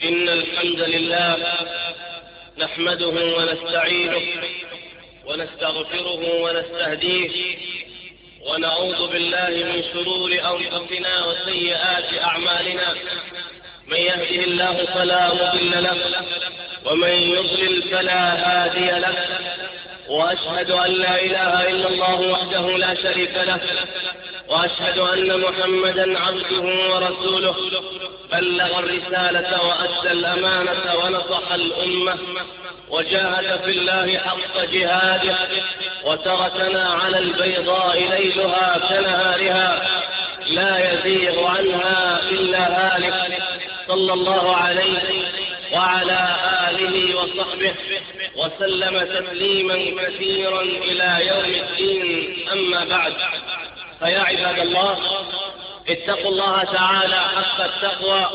إن الحمد لله نحمده ونستعينه ونستغفره ونستهديه ونعوذ بالله من شرور أنفسنا وسيئات أعمالنا. من يهده الله فلا مضل له ومن يضلل فلا هادي له، وأشهد أن لا إله إلا الله وحده لا شريك له، وأشهد أن محمدا عبده ورسوله، بلغ الرسالة وأدى الأمانة ونصح الأمة وجاهد في الله حق جهاده، وتركنا على البيضاء ليلها كنهارها لا يزيغ عنها إلا هالك، صلى الله عليه وعلى آله وصحبه وسلم تسليما كثيرا إلى يوم الدين. أما بعد، فيا عباد الله، اتقوا الله تعالى حق التقوى.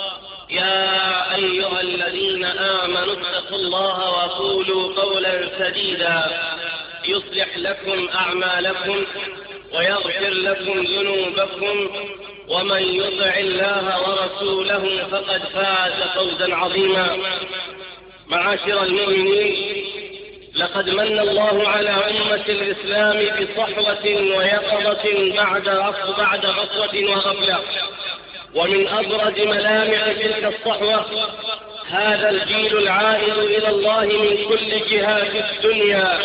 يا أيها الذين آمنوا اتقوا الله وقولوا قولا سديدا يصلح لكم أعمالكم ويغفر لكم ذنوبكم، ومن يطع الله ورسوله فقد فاز فوزا عظيما. معاشر المؤمنين، لقد من الله على أمة الإسلام بصحوة ويقظة بعد غفوة وغفلة، ومن أبرز ملامح تلك الصحوة هذا الجيل العائد إلى الله من كل جهات الدنيا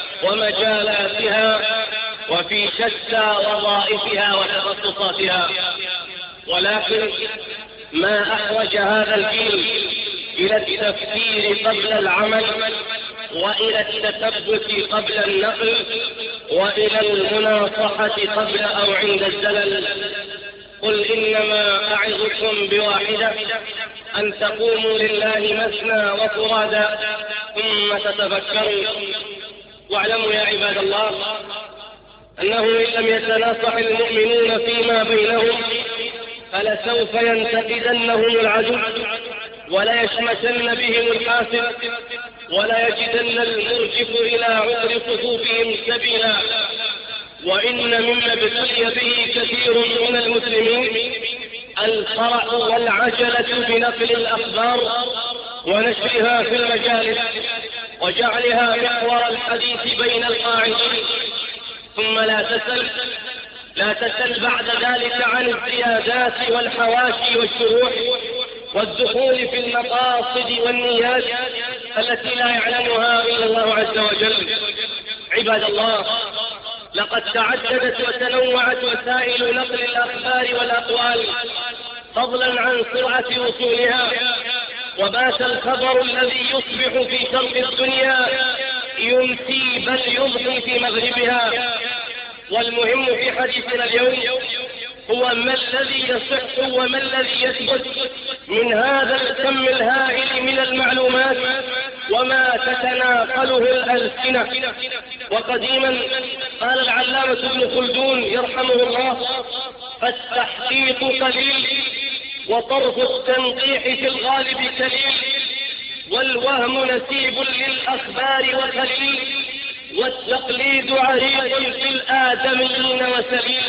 ومجالاتها وفي شتى وظائفها وتخصصاتها. ولكن ما أحوج هذا الجيل إلى التفكير قبل العمل، وإلى التثبت قبل النقل، وإلى المناصحة قبل أو عند الزلل. قل إنما أعظكم بواحدة، أن تقوموا لله مثنى وفرادا ثم تتفكروا. واعلموا يا عباد الله أنه إن لم يتناصح المؤمنون فيما بينهم فلسوف ينتقدنهم العدو، ولا يشمسن بهم الحاسد، ولا يجدن المرجف إلى عذر صفوفهم سبيلا. وإن مما ابتلي به كثير من المسلمين الفرح والعجلة بنقل الأخبار ونشرها في المجالس وجعلها محور الحديث بين القاعدين، ثم لا تسل بعد ذلك عن الزيادات والحواشي والشروح والدخول في المقاصد والنيات التي لا يعلمها إلا الله عز وجل. عباد الله، لقد تعددت وتنوعت وسائل نقل الأخبار والأقوال فضلا عن سرعة وصولها، وبات الخبر الذي يصبح في شرق الدنيا يمسي بل يضحي في مغربها. والمهم في حديثنا اليوم هو ما الذي يصح وما الذي يثبت من هذا الكم الهائل من المعلومات وما تتناقله الألسنة. وقديما قال العلامة ابن خلدون يرحمه الله: فالتحقيق قليل وطرف التنقيح في الغالب كليل، والوهم نسيب للأخبار وخليل، والتقليد عريض في الآدميين وسليل.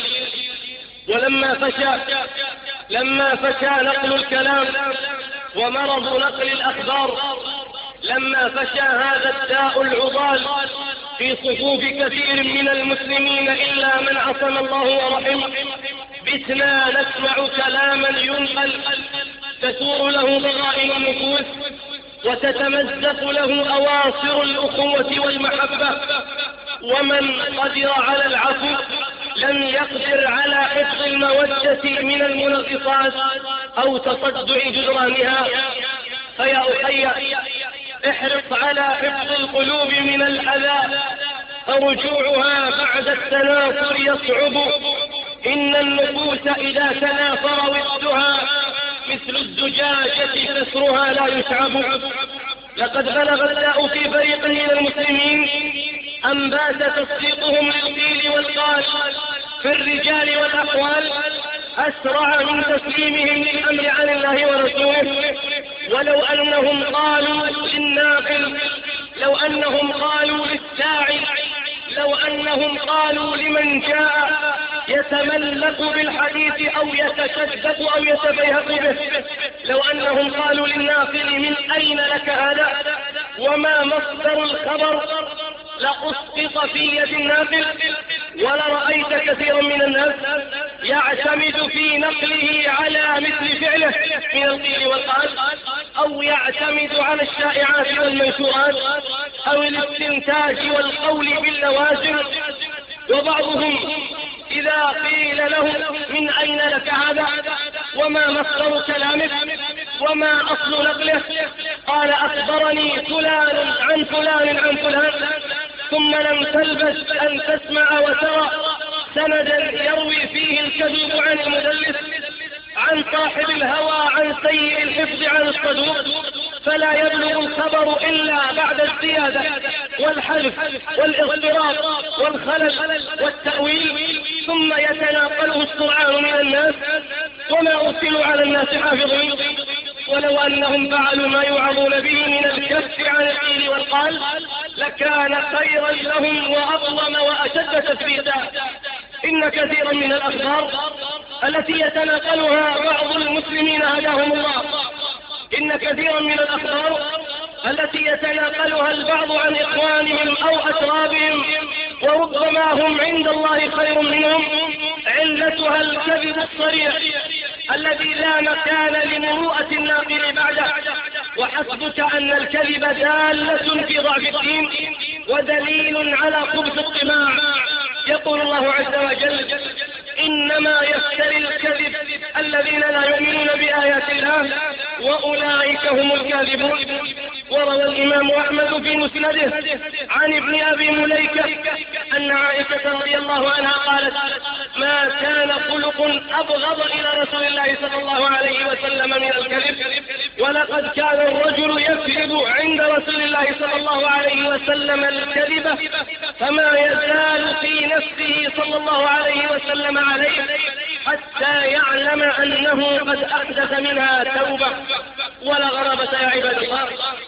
لما فشى نقل الكلام ومرض نقل الأخبار، لما فشى هذا الداء العضال في صفوف كثير من المسلمين إلا من عصم الله ورحمه، بتنا نسمع كلاما ينقل تثور له ضغائن النفوس وتتمزق له أواصر الأخوة والمحبة. ومن قدر على العفو لم يقدر على حفظ المودة من المنغصات أو تصدع جدرانها. فيا أخي، احرص على حفظ القلوب من الأذى، فرجوعها بعد التنافر يصعب. إن النفوس إذا تنافر ودها مثل الزجاجة كسرها لا يشعب. لقد بلغ الداء في فريق من المسلمين أن بات تصديقهم للقيل والقال في الرجال والأقوال أسرع من تسليمهم للأمر عن الله ورسوله. ولو أنهم قالوا للناقل، لو أنهم قالوا للساعي، لو أنهم قالوا لمن جاء يتملق بالحديث أو يتشدد أو يتبيهق به. لو أنهم قالوا للناقل من أين لك هذا وما مصدر الخبر لأسقط في يد الناقل، ولرأيت كثيرا من الناس يعتمد في نقله على مثل فعله من القيل والقال، أو يعتمد على الشائعات والمنشورات أو الاستنتاج والقول باللوازم. وبعضهم إذا قيل له من أين لك هذا وما مصدر كلامك وما أصل نقله قال أخبرني فلان عن فلان عن فلان، ثم لم تلبث أن تسمع وترى سندا يروي فيه الكذب عن المدلس عن صاحب الهوى عن سيء الحفظ عن الصدوق، فلا يبلغ الخبر إلا بعد الزيادة والحذف والاضطراب والخلل والتأويل، ثم يتناقله السرعان من الناس وما أرسلوا على الناس حافظين. ولو أنهم فعلوا ما يوعظون به من الكف عن القيل والقال لكان خيرا لهم وأظلم وأشد تثبيتا. إن كثيرا من الأخبار التي يتناقلها بعض المسلمين هداهم الله، إن كثيرا من الأخبار التي يتناقلها البعض عن إخوانهم أو أترابهم وربما هم عند الله خير منهم، علتها الكذب الصريح الذي لا مكان لمروءة الناقل بعده. وحسبك أن الكذب دالة في ضعف الدين ودليل على خبث الطماع. يقول الله عز وجل إنما يفتري الكذب الذين لا يؤمنون بآيات الله وأولئك هم الكاذبون. وروى الإمام أحمد في مسنده عن ابن أبي مليكة أن عائشة رضي الله عنها قالت ما كان خلق أبغض إلى رسول الله صلى الله عليه وسلم من الكذب، ولقد كان الرجل يكذب عند رسول الله صلى الله عليه وسلم الكذب فما يزال في نفسه صلى الله عليه وسلم عليه حتى يعلم أنه قد أحدث منها توبة. ولا غرابة يا عباد الله،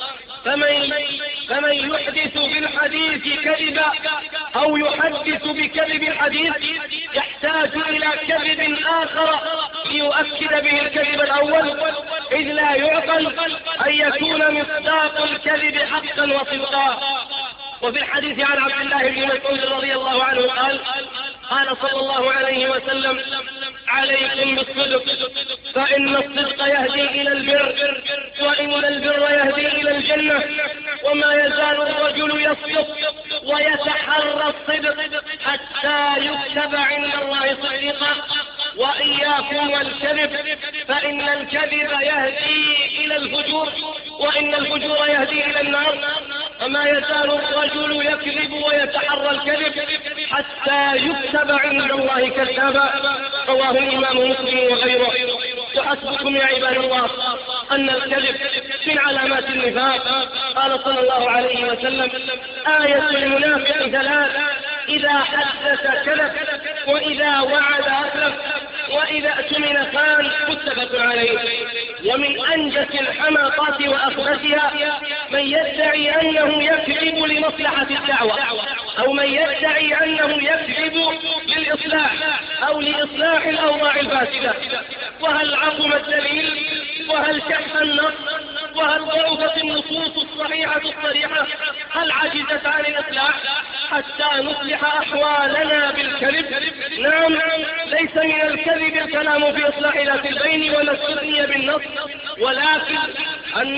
فمن يحدث بالحديث كذبا أو يحدث بكذب الحديث يحتاج إلى كذب آخر ليؤكد به الكذب الأول، إذ لا يعقل أن يكون مصداق الكذب حقا وصدقا. وفي الحديث عن عبد الله بن مسعود رضي الله عنه قال صلى الله عليه وسلم عليكم بالصدق فإن الصدق يهدي إلى البر وإن البر يهدي إلى الجنة، وما يزال الرجل يصدق ويتحرى الصدق حتى يكتب عند الله صديقا. وإياكم والكذب فإن الكذب يهدي إلى الفجور وإن الفجور يهدي إلى النار، وما يزال الرجل يكذب ويتحرى الكذب حتى يكتب عند الله كذابا. رواه الإمام مسلم وغيره. وحسبكم يا عباد الله أن الكذب من علامات النفاق. قال صلى الله عليه وسلم آية المنافق ثلاث: إذا حدث كذب وإذا وعد أخلف وإذا اؤتمن خان. متفق عليه. ومن أنجس الحماقات وأخبثها من يدعي أنه يكذب لمصلحة الدعوة، أو من يدعي أنه يكذب للإصلاح أو لإصلاح الأوضاع الفاسدة. وهل عظم الدليل وهل شح النص وهل ضعفت النصوص الصحيحة الصريحة هل عجزت عن الإصلاح حتى نصلح أحوالنا بالكذب؟ نعم، ليس من الكذب الكلام في إصلاح ذات البين ولا السنية بالنص، ولكن أن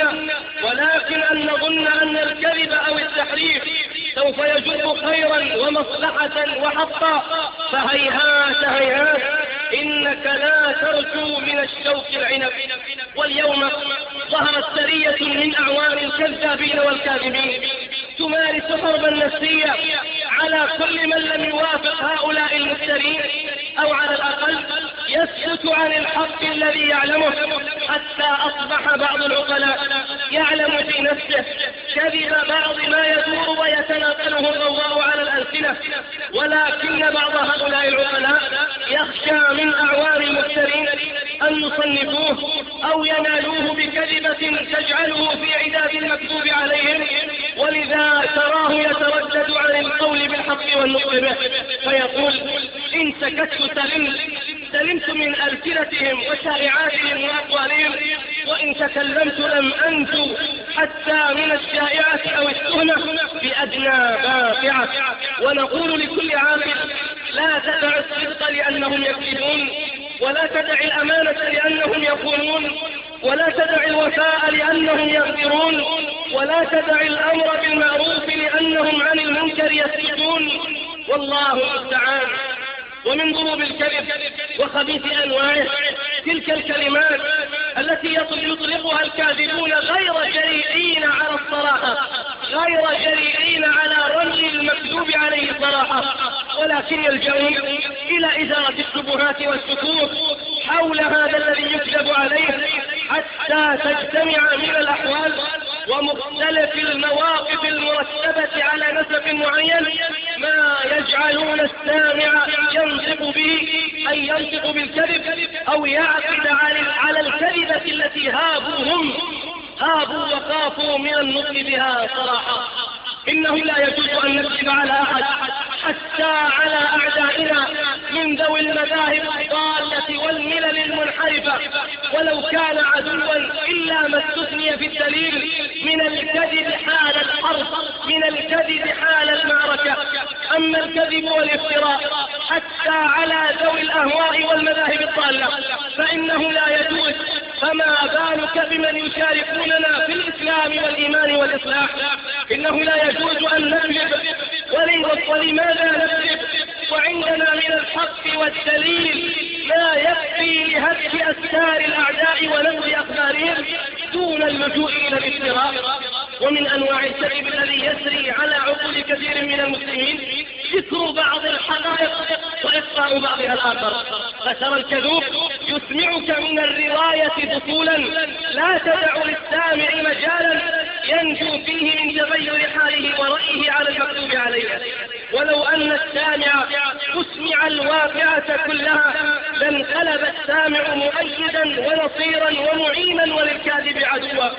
نظن أن الكذب أو التحريف سوف يجب خيرا ومصلحة وحقا، فهيهات هيهات إنك لا ترجو من الشوك العنب. واليوم ظهرت سرية من أعوان الكذابين والكاذبين تمارس حربا نفسية على كل من لم يوافق هؤلاء المفترين، أو على الأقل يسكت عن الحق الذي يعلمه، حتى أصبح بعض العقلاء يعلم في نفسه كذب بعض ما يدور ويتناقله الضوضاء على الألسنة، ولكن بعض هؤلاء العقلاء يخشى من أعوان المفترين أن يصنفوه أو ينالوه بكذبة تجعله في عداد المكتوب عليهم، ولذا تراه يتردد عن القول بالحق بالحق والنطق به، فيقول إن سكت سلمت من ألسنتهم وشائعاتهم وأقوالهم، وإن تكلمت لم أنجو حتى من الشائعة أو التهمة بأدنى باقعة. ونقول لكل عاقل لا تدع الصدق لأنهم يكذبون، ولا تدع الأمانة لأنهم يخونون، ولا تدع الوفاء لأنهم يغدرون، ولا تدع الأمر بالمعروف لأنهم عن المنكر يسكتون. والله المستعان. ومن ضروب الكذب وخبيث أنواعه تلك الكلمات التي يطلقها الكاذبون غير جريئين على الصراحة، غير جريئين على رمي المكذوب عليه صراحة، ولكن يلجؤون إلى إزالة الشبهات والشكوك حول هذا الذي يكذب عليه، حتى تجتمع من الأحوال ومختلف المواقف المرتبة على نسب معين ما يجعلون السامع ينطق به، أي ينطق بالكذب أو يعقد على الكذبة التي هابوا وخافوا من النطق بها صراحة. إنه لا يجوز أن نكذب على أحد، حتى على أعدائنا من ذوي المذاهب الضالة والملل المنحرفة، ولو كان عدوا إلا ما استثني في الدليل من الكذب حال الحرب، من الكذب حال المعركة. أما الكذب والافتراء حتى على ذوي الأهواء والمذاهب الضالة فإنه لا يجوز، فما بالك بمن يشاركوننا في الإسلام والإيمان والإصلاح. إنه لا يجوز أن نكذب، ولماذا نكذب وعندنا من الحق والدليل ما يكفي لهتك أستار الأعداء ونبذ أخبارهم دون اللجوء إلى الافتراء. ومن أنواع الكذب الذي يسري على عقول كثير من المسلمين ذكر بعض الحقائق وإخفاء بعضها الآخر. فترى الكذوب يسمعك من الرواية بطولا لا تدع للسامع مجالا ينجو فيه من تغير حاله ورأيه على المكتوب عليه. ولو أن السامع أسمع الواقعة كلها لانقلب السامع مؤيدا ونصيرا ومعينا وللكاذب عدوا،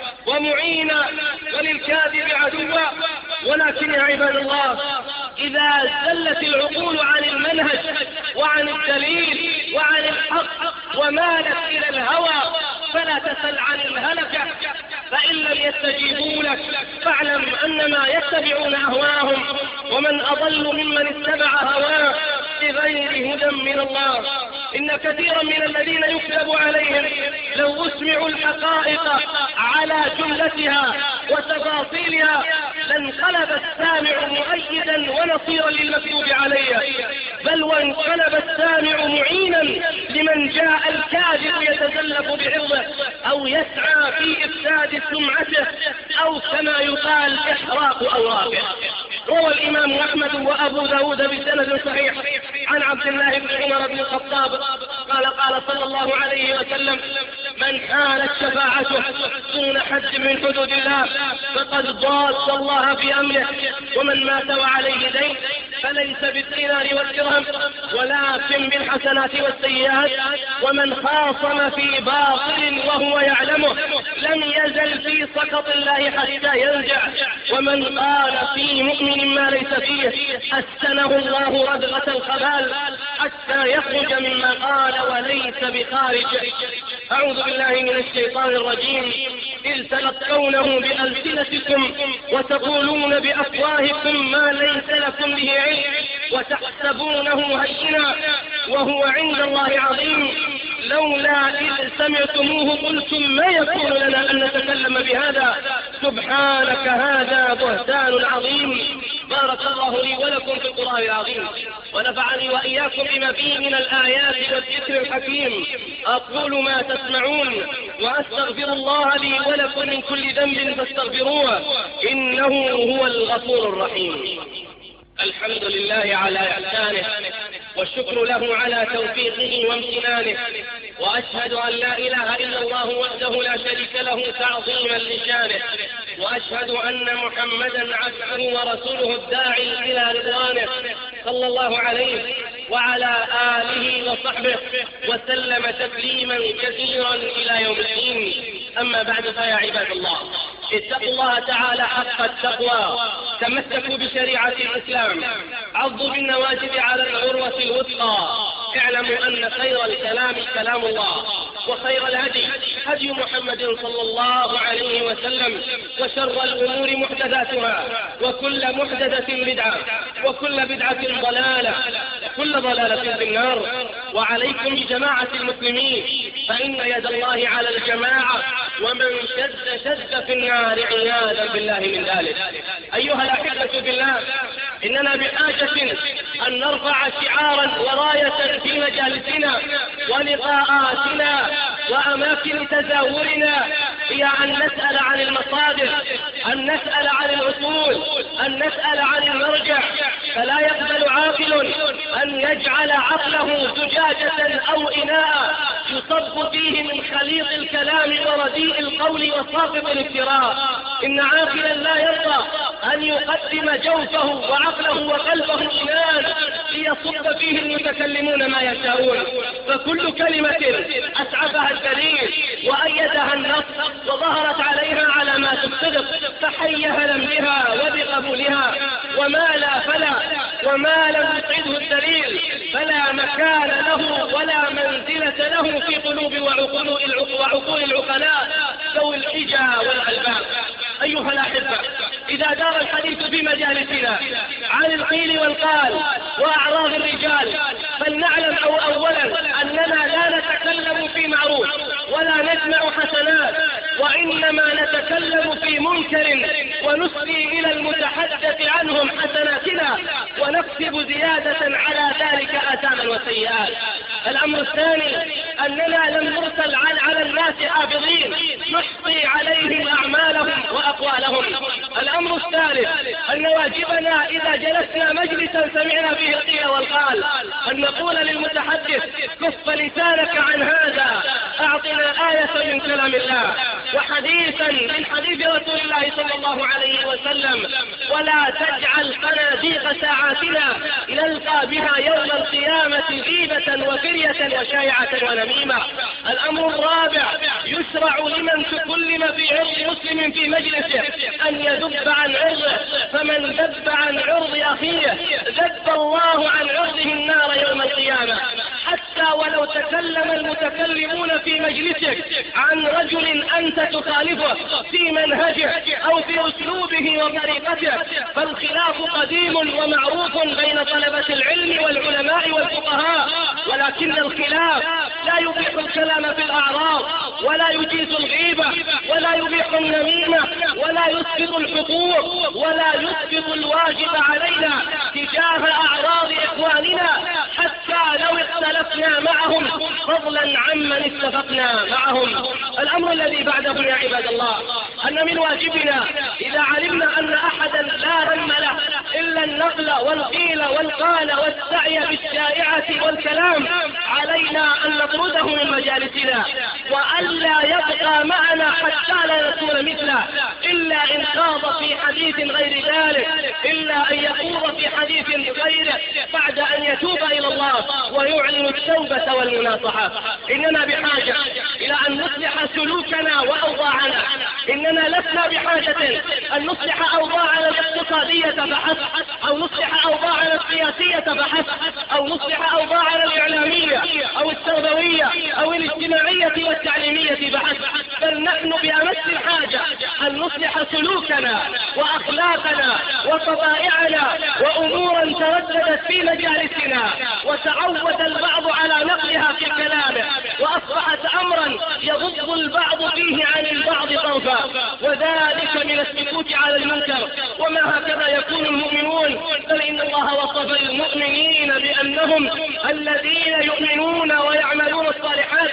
ولكن يا عباد الله إذا زلت العقول عن المنهج وعن الدليل وعن الحق ومالت إلى الهوى فلا تسل عن الهلكة، فإن لم يستجيبوا لك فاعلم أنما يتبعون أهواهم، ومن أضل ممن اتبع هواه بغير هدى من الله. إن كثيرا من الذين يكذب عليهم لو أسمعوا الحقائق على جملتها وتفاصيلها لانقلب السامع مؤيدا ونصيرا للمكتوب عليه، بل وانقلب السامع معينا لمن جاء الكاذب يتزلف بعرضه أو يسعى في إفساد سمعته أو كما يقال إحراق أوراقه. روى الإمام أحمد وأبو داود بسند صحيح عن عبد الله بن عمر بن الخطاب قال صلى الله عليه وسلم: من حالت شفاعته دون حد من حدود الله فقد ضاد الله في أمره، ومن مات وعليه دين فليس بالدينار والدرهم ولكن بالحسنات والسيئات، ومن خاصم في باطل وهو يعلمه لم يزل في سخط الله حتى ينجع، ومن قال في مؤمن ما ليس فيه أسكنه الله ردغة الخبال حتى يخرج مما قال وليس بخارج. أعوذ بالله من الشيطان الرجيم. إذ تلقونه بألسنتكم وتقولون بأفواهكم ما ليس لكم به علم وتحسبونه هينا وهو عند الله عظيم، لولا إذ سمعتموه قلتم ما يكون لنا أن نتكلم بهذا سبحانك هذا بهتان عظيم. بارك الله لي ولكم في القرآن العظيم، ونفعني وإياكم بما فيه من الآيات والذكر الحكيم. أقول ما تسمعون وأستغفر الله لي ولكم من كل ذنب فاستغفروه إنه هو الغفور الرحيم. الحمد لله على إحسانه والشكر له على توفيقه وامتنانه، وأشهد أن لا إله إلا الله وحده لا شريك له تعظيما لشانه، وأشهد أن محمدا عبده ورسوله الداعي إلى رضوانه صلى الله عليه وعلى آله وصحبه وسلم تسليما كثيرا إلى يوم الدين. أما بعد فيا عباد الله، اتقوا الله تعالى حق التقوى، تمسكوا بشريعة الإسلام، عضوا بالنواجذ على العروة الوثقى. اعلموا أن خير الكلام كلام الله، وخير الهدي هدي محمد صلى الله عليه وسلم، وشر الأمور محدثاتها، وكل محدثة بدعة، وكل بدعة ضلالة، وكل ضلالة في النار. وعليكم بجماعة المسلمين، فإن يد الله على الجماعة، ومن شد في النار عياذا بالله من ذلك. أيها الأحبة بالله، إننا بحاجة أن نرفع شعارا وراية في مجالسنا ولقاءاتنا وأماكن تزاورنا، هي أن نسأل عن المصادر، أن نسأل عن الأصول، أن نسأل عن المرجع. فلا يقبل عاقل أن يجعل عقله زجاجة أو إناء يصب فيه من خليط الكلام ورديء القول وساقط الافتراء. إن عاقلا لا يرضى أن يقدم جوفه وعقله وقلبه إناء ليصب فيه المتكلمون ما يشاءون. فكل كلمة أسعفها الدليل وأيدها النص وظهرت عليها علامات الصدق فحي هلا بها وبقبولها، وما لا فلا، وما لم يسعده الدليل فلا مكان له ولا منزلة له في قلوب وعقول العقلاء ذوي الحجى والألباب. أيها الأحبة، إذا دار الحديث في مجالسنا عن القيل والقال وأعراض الرجال، فلنعلم أولا أننا لا نتكلم في معروف ولا نجمع حسنات، وإنما نتكلم في منكر ونسلي إلى المتحدث عنهم حسناتنا ونكسب زيادة على ذلك آثاما وسيئات. الأمر الثاني أننا لم نرسل على الناس حافظين نحصي عليهم أعمالهم وأقوالهم. الأمر الثالث أن واجبنا إذا جلسنا مجلسا سمعنا فيه القيل والقال أن نقول للمتحدث كف لسانك عن هذا، أعطنا آية من كلام الله وحديثا من حديث رسول الله صلى الله عليه وسلم، ولا تجعل قناديق ساعاتنا نلقى بها يوم القيامة غيبة وفرية وشائعة ونميمة. الأمر الرابع يشرع لمن تكلم في عرض مسلم في مجلسه أن يذب عن عرضه، فمن ذب عن عرض أخيه ذب الله عن عرضه النار يوم القيامة. حتى ولو تكلم المتكلمون في مجلسك عن رجل أنت تخالفه في منهجه أو في أسلوبه وطريقته، فالخلاف قديم ومعروف بين طلبة العلم والعلماء والفقهاء، ولكن الخلاف لا يبيح الكلام في الأعراض، ولا يجيز الغيبة، ولا يبيح النميمة، ولا يسقط الحقوق، ولا يسقط الواجب علينا تجاه أعراض إخواننا حتى لو اختلفنا معهم، فضلا عمن اتفقنا معهم. الأمر الذي بعده يا عباد الله أن من واجبنا إذا علمنا أن أحدا لا هم له إلا النقل والقيل والقال والسعي بالشائعة والكلام، علينا أن نطرده من مجالسنا وألا يبقى معنا حتى لا نكون مثله، إلا إن خاض في حديث غير ذلك، إلا أن يخوض في حديث غيره بعد أن يتوب إلى الله ويعلن التوبة والمناصحة. إننا بحاجة إلى أن نصلح سلوكنا وأوضاعنا. إننا لسنا بحاجة أن نصلح أوضاعنا الاقتصادية فحسب، أو نصلح أوضاعنا السياسية فحسب، أو نصلح أوضاعنا الإعلامية أو التربوية أو الاجتماعية والتعليمية فحسب، بل نحن بأمس الحاجة أن نصلح سلوكنا وأخلاقنا وطبائعنا وأمورا ترددت في مجالسنا وتعود البعض على نقلها في كلامه، وأصبحت أمرا يغض البعض فيه عن البعض طرفا، وذلك من السكوت على المنكر. وما هكذا يكون المؤمنون، بل إن الله وصف المؤمنين بأنهم الذين يؤمنون ويعملون الصالحات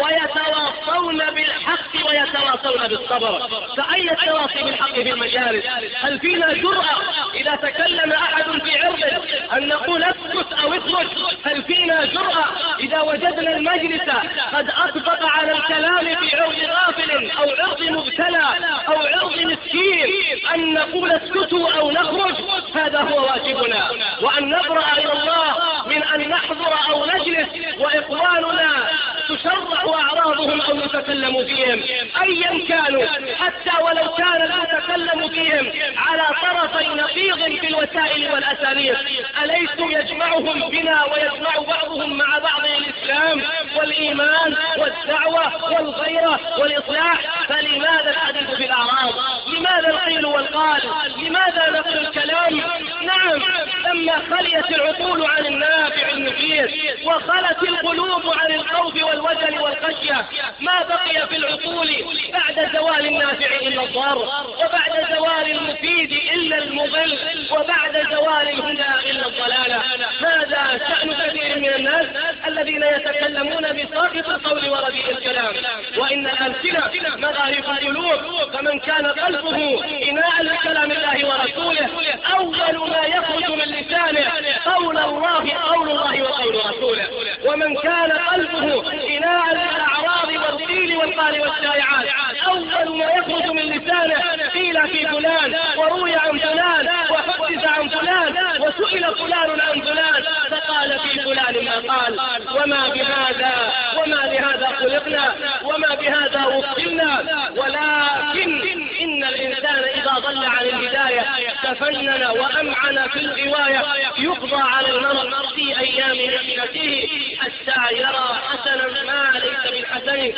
ويتواصون بالحق ويتواصون بالصبر. فأين التواصي بالحق في المجالس؟ هل فينا جرأة إذا تكلم أحد في عرضه أن نقول اسكت اسكت أو اخرج. هل فينا جرأة إذا وجدنا المجلس قد أطبق على الكلام في عرض غافل أو عرض مبتلى أو عرض مسكين أن نقول اسكتوا أو نخرج؟ هذا هو واجبنا، وأن نبرأ إلى الله من أن نحضر أو نجلس وإخواننا تشرع أعراضهم أو يتكلم فيهم أيا كانوا، حتى ولو كان المتكلم فيهم على طرفي نقيض في الوسائل والأساليب. أليسوا يجمعهم بنا ويجمع بعضهم مع بعض الإسلام والإيمان والدعوة والغيرة والإصلاح؟ فلماذا الحديث في الأعراض؟ لماذا القيل والقال؟ لماذا نقل الكلام؟ نعم، لما خليت العقول عن النافع المفيد وخلت القلوب عن الخوف والوجل والخشية، ما بقي في العقول بعد زوال النافع إلا الضر، وبعد زوال المفيد إلا المضل، وبعد زوال الهدى إلا الضلالة. هذا شأن كثير من الناس الذين يتكلمون بساقط القول ورديء الكلام. وإن الأمثلة مغارف القلوب، فمن كان قلبه إناء لكلام الله ورسوله أول ما يخرج من لسانه قول الله وقول رسوله. ومن كان قلبه إناء للأعراض والقيل والقال والشائعات أول ما يخرج من لسانه قيل في فلان وروي عن فلان وحدث عن فلان وسئل فلان عن فلان فقال في فلان ما قال. وما لهذا خلقنا وما بهذا وكلنا. ولكن إن الإنسان إذا ضل عن الهداية تفنن وأمعن في الغواية، يقضى على المرء في أيام محنته حتى يرى حسنا ما ليس بالحسن.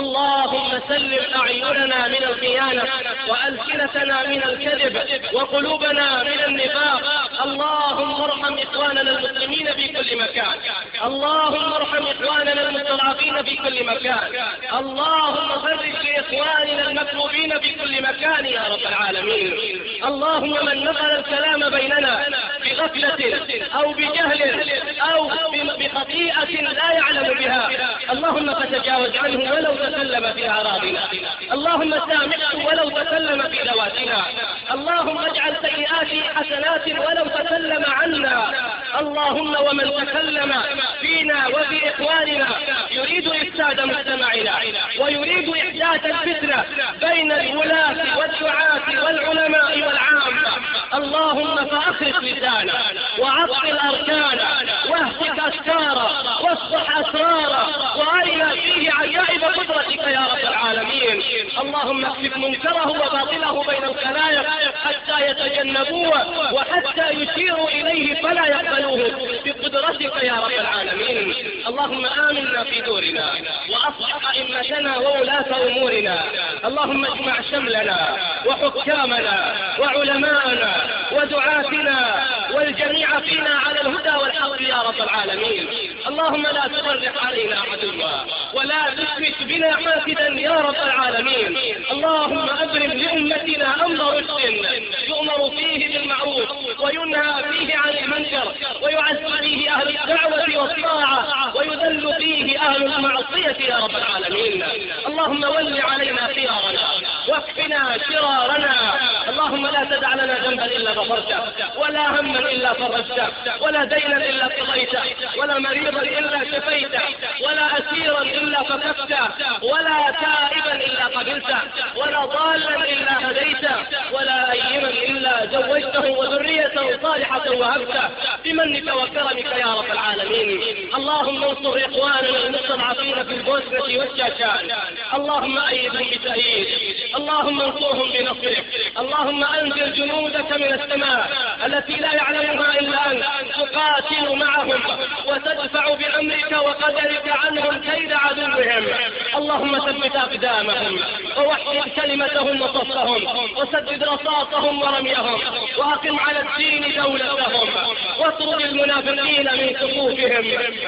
اللهم سلم أعيننا من الخيانة وألسنتنا من الكذب وقلوبنا من النفاق. اللهم ارحم إخواننا المسلمين في كل مكان، اللهم ارحم إخواننا المستضعفين في كل مكان، اللهم فرج لإخواننا المكروبين في كل مكان يا رب العالمين. اللهم من نقل الكلام بيننا بغفلة أو بجهل أو بخطيئة لا يعلم بها، اللهم فتجاوز عنه ولو تكلم في أعراضنا، اللهم سامحه ولو تكلم في ذواتنا، اللهم اجعل سيئاته حسنات ولو تكلم عنا. اللهم ومن تكلم فينا وفي إخواننا يريد إفساد مجتمعنا ويريد إحداث الفتنة بين الولاة والدعاة والعلماء والعامة، اللهم فأخرج لسانا وعطل أركانا واهتك أفكارا واصلح أسرارا وأرنا فيه عجائب قدرتك يا رب العالمين. اللهم اكشف منكره وباطله بين الخلائق حتى يتجنبوه وحتى يشيروا إليه فلا يقبلوه بقدرتك يا رب العالمين. اللهم آمنا في دورنا وأصلح أئمتنا وولاة أمورنا، اللهم اجمع شملنا وحكامنا وعلماءنا ودعاتنا والجميع فينا على الهدى والحق يا رب العالمين. اللهم لا تفرق علينا عدوا ولا تشمت بنا حاسدا يا رب العالمين. اللهم أبرم لأمتنا أمر رشد يؤمر فيه بالمعروف وينهى فيه عن المنكر ويعز فيه أهل الدعوة والطاعة ويذل فيه أهل المعصية يا رب العالمين. اللهم ول علينا خيارنا واكفنا شرارنا. اللهم لا تدع لنا ذنبا إلا غفرته ولا هما إلا فرجته ولا دينا إلا قضيته ولا مريضا إلا شفيته ولا أسيرا إلا فكفته ولا تائبا إلا قبلته ولا ضالا إلا هديته ولا أيما إلا زوجته وذريته صالحة وهبته بمنك وكرمك يا رب العالمين. اللهم انصر إخواننا المستضعفين في البوسنة والشاشان، اللهم أيدهم بتأييد، اللهم انصرهم بنصرك، اللهم أنزل جنودك من السماء التي لا يعلمها إلا أنت تقاتل معهم وتدفع بأمرك وقدرك عنهم كيد عدوهم. اللهم ثبت أقدامهم ووحد كلمتهم وصفهم وسدد رصاصهم ورميهم وأقم على الدين دولتهم واطرد المنافقين من صفوفهم.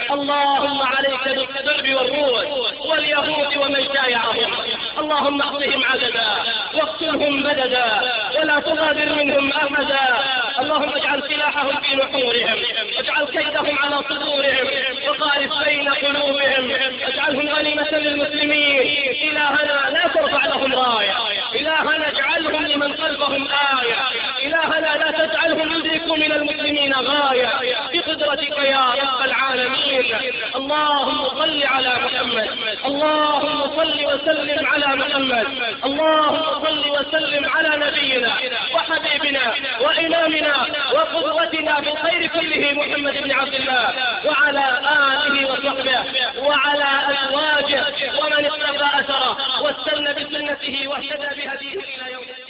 اللهم عليك بالكذب والروح واليهود ومن شايعهم، اللهم احصهم عددا واقتلهم بددا ولا تغادر منهم أحدا. اللهم اجعل سلاحهم في نحورهم واجعل كيدهم على صدورهم وخالف بين قلوبهم، اجعلهم غنيمة للمسلمين. إلهنا لا ترفع لهم راية إلهنا اجعلهم لمن خلفهم آية، إلهنا لا تجعلهم يدركوا من المسلمين غاية، بقدرتك يا رب العالمين. اللهم صل على محمد، اللهم صل وسلم على محمد، اللهم صل وسلم على نبينا وحبيبنا وإمامنا وقدوتنا بالخير كله محمد بن عبد الله، وعلى آله وصحبه وعلى أزواجه ومن اتبع أثره واستنى بسنته واهتدى بهديه إلى يوم الدين.